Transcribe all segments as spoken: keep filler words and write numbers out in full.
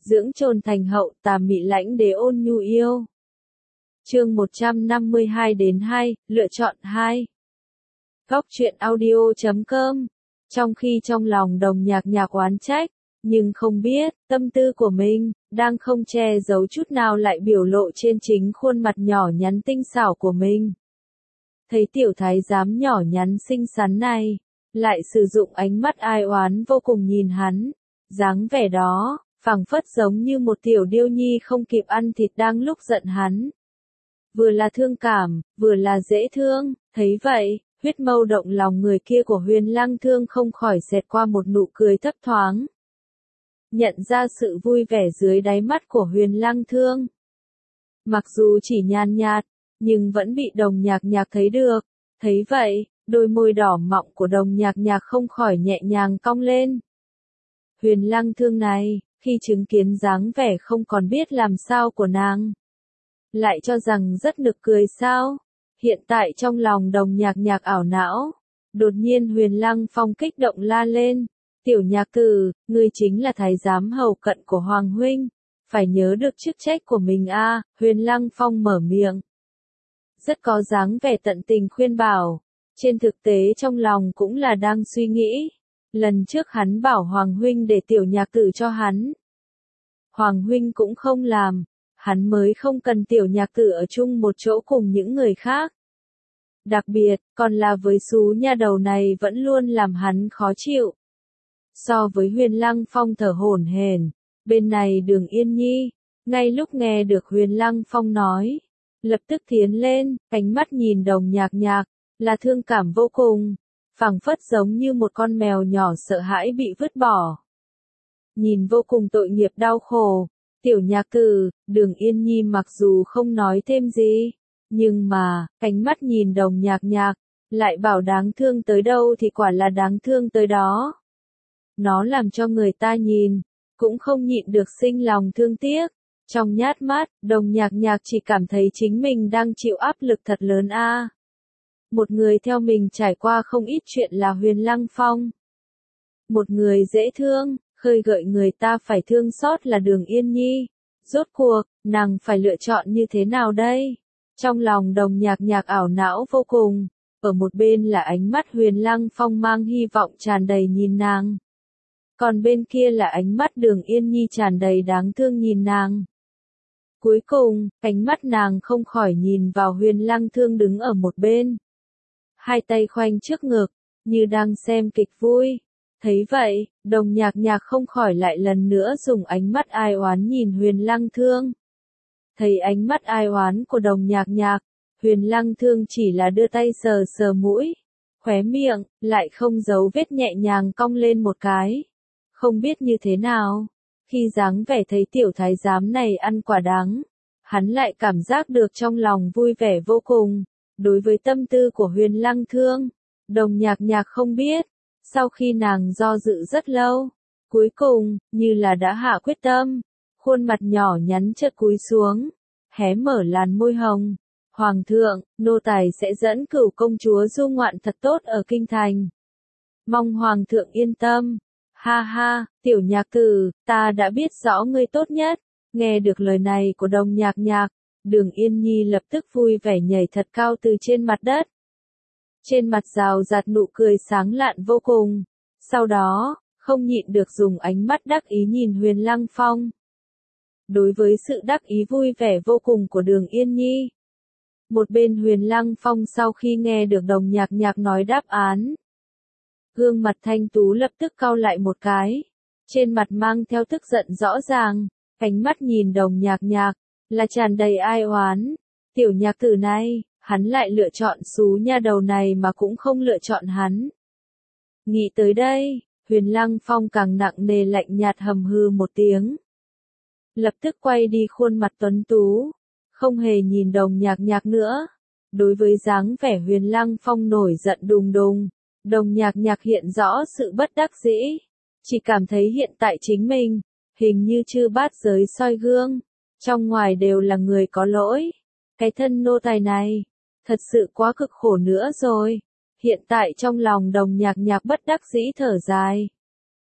dưỡng trồn thành hậu tà mị lãnh đế ôn nhu yêu. Chương một trăm năm mươi hai đến hai, lựa chọn hai. Góc truyện audio chấm com. Trong khi trong lòng Đồng Nhạc Nhạc oán trách, nhưng không biết, tâm tư của mình, đang không che giấu chút nào lại biểu lộ trên chính khuôn mặt nhỏ nhắn tinh xảo của mình. Thấy tiểu thái giám nhỏ nhắn xinh xắn này, lại sử dụng ánh mắt ai oán vô cùng nhìn hắn, dáng vẻ đó, phảng phất giống như một tiểu điêu nhi không kịp ăn thịt đang lúc giận hắn. Vừa là thương cảm, vừa là dễ thương, thấy vậy, huyết mâu động lòng người kia của Huyền Lăng Thương không khỏi xẹt qua một nụ cười thấp thoáng. Nhận ra sự vui vẻ dưới đáy mắt của Huyền Lăng Thương. Mặc dù chỉ nhàn nhạt, nhưng vẫn bị Đồng Nhạc Nhạc thấy được. Thấy vậy, đôi môi đỏ mọng của Đồng Nhạc Nhạc không khỏi nhẹ nhàng cong lên. Huyền Lăng Thương này, khi chứng kiến dáng vẻ không còn biết làm sao của nàng, lại cho rằng rất nực cười sao. Hiện tại trong lòng Đồng Nhạc Nhạc ảo não, đột nhiên Huyền Lăng Phong kích động la lên. Tiểu Nhạc Tử, ngươi chính là thái giám hầu cận của Hoàng huynh, phải nhớ được chức trách của mình a. À, Huyền Lăng Phong mở miệng, rất có dáng vẻ tận tình khuyên bảo, trên thực tế trong lòng cũng là đang suy nghĩ. Lần trước hắn bảo Hoàng huynh để Tiểu Nhạc Tử cho hắn, Hoàng huynh cũng không làm, hắn mới không cần Tiểu Nhạc Tử ở chung một chỗ cùng những người khác. Đặc biệt, còn là với xú nha đầu này vẫn luôn làm hắn khó chịu. So với Huyền Lăng Phong thở hổn hển, bên này Đường Yên Nhi, ngay lúc nghe được Huyền Lăng Phong nói, lập tức tiến lên, ánh mắt nhìn Đồng Nhạc Nhạc, là thương cảm vô cùng, phảng phất giống như một con mèo nhỏ sợ hãi bị vứt bỏ. Nhìn vô cùng tội nghiệp đau khổ, Tiểu Nhạc Tử, Đường Yên Nhi mặc dù không nói thêm gì, nhưng mà, ánh mắt nhìn Đồng Nhạc Nhạc, lại bảo đáng thương tới đâu thì quả là đáng thương tới đó. Nó làm cho người ta nhìn, cũng không nhịn được sinh lòng thương tiếc. Trong nhát mắt, Đồng Nhạc Nhạc chỉ cảm thấy chính mình đang chịu áp lực thật lớn a. À. Một người theo mình trải qua không ít chuyện là Huyền Lăng Phong. Một người dễ thương, khơi gợi người ta phải thương xót là Đường Yên Nhi. Rốt cuộc, nàng phải lựa chọn như thế nào đây? Trong lòng Đồng Nhạc Nhạc ảo não vô cùng, ở một bên là ánh mắt Huyền Lăng Phong mang hy vọng tràn đầy nhìn nàng. Còn bên kia là ánh mắt Đường Yên Nhi tràn đầy đáng thương nhìn nàng. Cuối cùng, ánh mắt nàng không khỏi nhìn vào Huyền Lăng Thương đứng ở một bên. Hai tay khoanh trước ngực, như đang xem kịch vui. Thấy vậy, Đồng Nhạc Nhạc không khỏi lại lần nữa dùng ánh mắt ai oán nhìn Huyền Lăng Thương. Thấy ánh mắt ai oán của Đồng Nhạc Nhạc, Huyền Lăng Thương chỉ là đưa tay sờ sờ mũi, khóe miệng, lại không giấu vết nhẹ nhàng cong lên một cái. Không biết như thế nào, khi dáng vẻ thấy tiểu thái giám này ăn quả đắng, hắn lại cảm giác được trong lòng vui vẻ vô cùng. Đối với tâm tư của Huyền Lăng Thương, Đồng Nhạc Nhạc không biết, sau khi nàng do dự rất lâu, cuối cùng, như là đã hạ quyết tâm, khuôn mặt nhỏ nhắn chợt cúi xuống, hé mở làn môi hồng. Hoàng thượng, nô tài sẽ dẫn Cửu công chúa du ngoạn thật tốt ở kinh thành. Mong Hoàng thượng yên tâm. Ha ha, Tiểu Nhạc Tử, ta đã biết rõ ngươi tốt nhất. Nghe được lời này của Đồng Nhạc Nhạc, Đường Yên Nhi lập tức vui vẻ nhảy thật cao từ trên mặt đất. Trên mặt rào rạt nụ cười sáng lạn vô cùng. Sau đó, không nhịn được dùng ánh mắt đắc ý nhìn Huyền Lăng Phong. Đối với sự đắc ý vui vẻ vô cùng của Đường Yên Nhi, một bên Huyền Lăng Phong sau khi nghe được Đồng Nhạc Nhạc nói đáp án, gương mặt thanh tú lập tức cau lại một cái, trên mặt mang theo tức giận rõ ràng, ánh mắt nhìn Đồng Nhạc Nhạc, là tràn đầy ai oán. Tiểu Nhạc Tử này, hắn lại lựa chọn xú nha đầu này mà cũng không lựa chọn hắn. Nghĩ tới đây, Huyền Lăng Phong càng nặng nề lạnh nhạt hầm hừ một tiếng. Lập tức quay đi khuôn mặt tuấn tú, không hề nhìn Đồng Nhạc Nhạc nữa. Đối với dáng vẻ Huyền Lăng Phong nổi giận đùng đùng, Đồng Nhạc Nhạc hiện rõ sự bất đắc dĩ, chỉ cảm thấy hiện tại chính mình, hình như chư bát giới soi gương, trong ngoài đều là người có lỗi. Cái thân nô tài này, thật sự quá cực khổ nữa rồi. Hiện tại trong lòng Đồng Nhạc Nhạc bất đắc dĩ thở dài.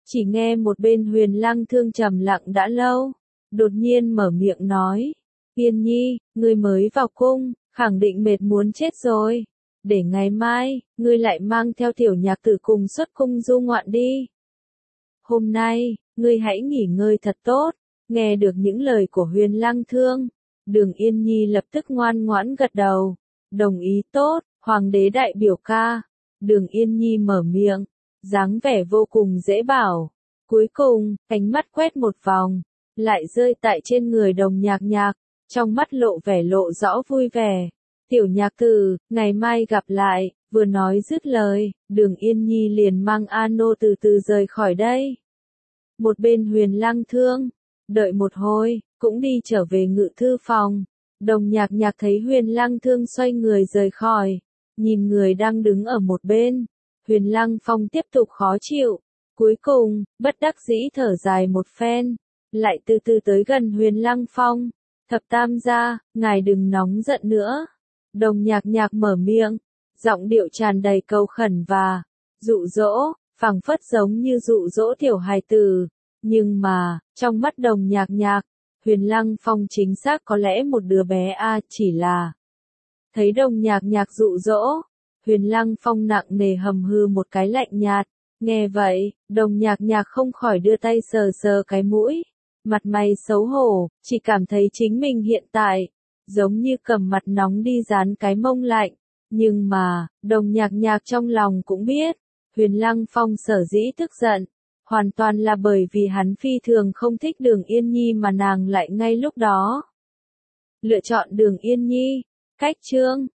Chỉ nghe một bên Huyền Lăng Thương trầm lặng đã lâu, đột nhiên mở miệng nói, Yên Nhi, ngươi mới vào cung, khẳng định mệt muốn chết rồi. Để ngày mai, ngươi lại mang theo tiểu nhạc tử cùng xuất cung du ngoạn đi. Hôm nay, ngươi hãy nghỉ ngơi thật tốt. Nghe được những lời của Huyền Lăng Thương, Đường Yên Nhi lập tức ngoan ngoãn gật đầu, đồng ý tốt, hoàng đế đại biểu ca. Đường Yên Nhi mở miệng, dáng vẻ vô cùng dễ bảo. Cuối cùng, ánh mắt quét một vòng, lại rơi tại trên người Đồng Nhạc Nhạc, trong mắt lộ vẻ lộ rõ vui vẻ. Tiểu nhạc tử, ngày mai gặp lại, vừa nói dứt lời, Đường Yên Nhi liền mang A Nô từ từ rời khỏi đây. Một bên Huyền Lăng Thương, đợi một hồi, cũng đi trở về ngự thư phòng. Đồng Nhạc Nhạc thấy Huyền Lăng Thương xoay người rời khỏi, nhìn người đang đứng ở một bên. Huyền Lăng Phong tiếp tục khó chịu, cuối cùng, bất đắc dĩ thở dài một phen, lại từ từ tới gần Huyền Lăng Phong. Thập tam gia, ngài đừng nóng giận nữa. Đồng Nhạc Nhạc mở miệng, giọng điệu tràn đầy cầu khẩn và dụ dỗ, phảng phất giống như dụ dỗ tiểu hài tử. Nhưng mà, trong mắt Đồng Nhạc Nhạc, Huyền Lăng Phong chính xác có lẽ một đứa bé a, chỉ là thấy Đồng Nhạc Nhạc dụ dỗ, Huyền Lăng Phong nặng nề hầm hư một cái lạnh nhạt. Nghe vậy, Đồng Nhạc Nhạc không khỏi đưa tay sờ sờ cái mũi, mặt mày xấu hổ, chỉ cảm thấy chính mình hiện tại giống như cầm mặt nóng đi dán cái mông lạnh. Nhưng mà, Đồng Nhạc Nhạc trong lòng cũng biết, Huyền Lăng Phong sở dĩ tức giận, hoàn toàn là bởi vì hắn phi thường không thích Đường Yên Nhi mà nàng lại ngay lúc đó lựa chọn Đường Yên Nhi. Cách chương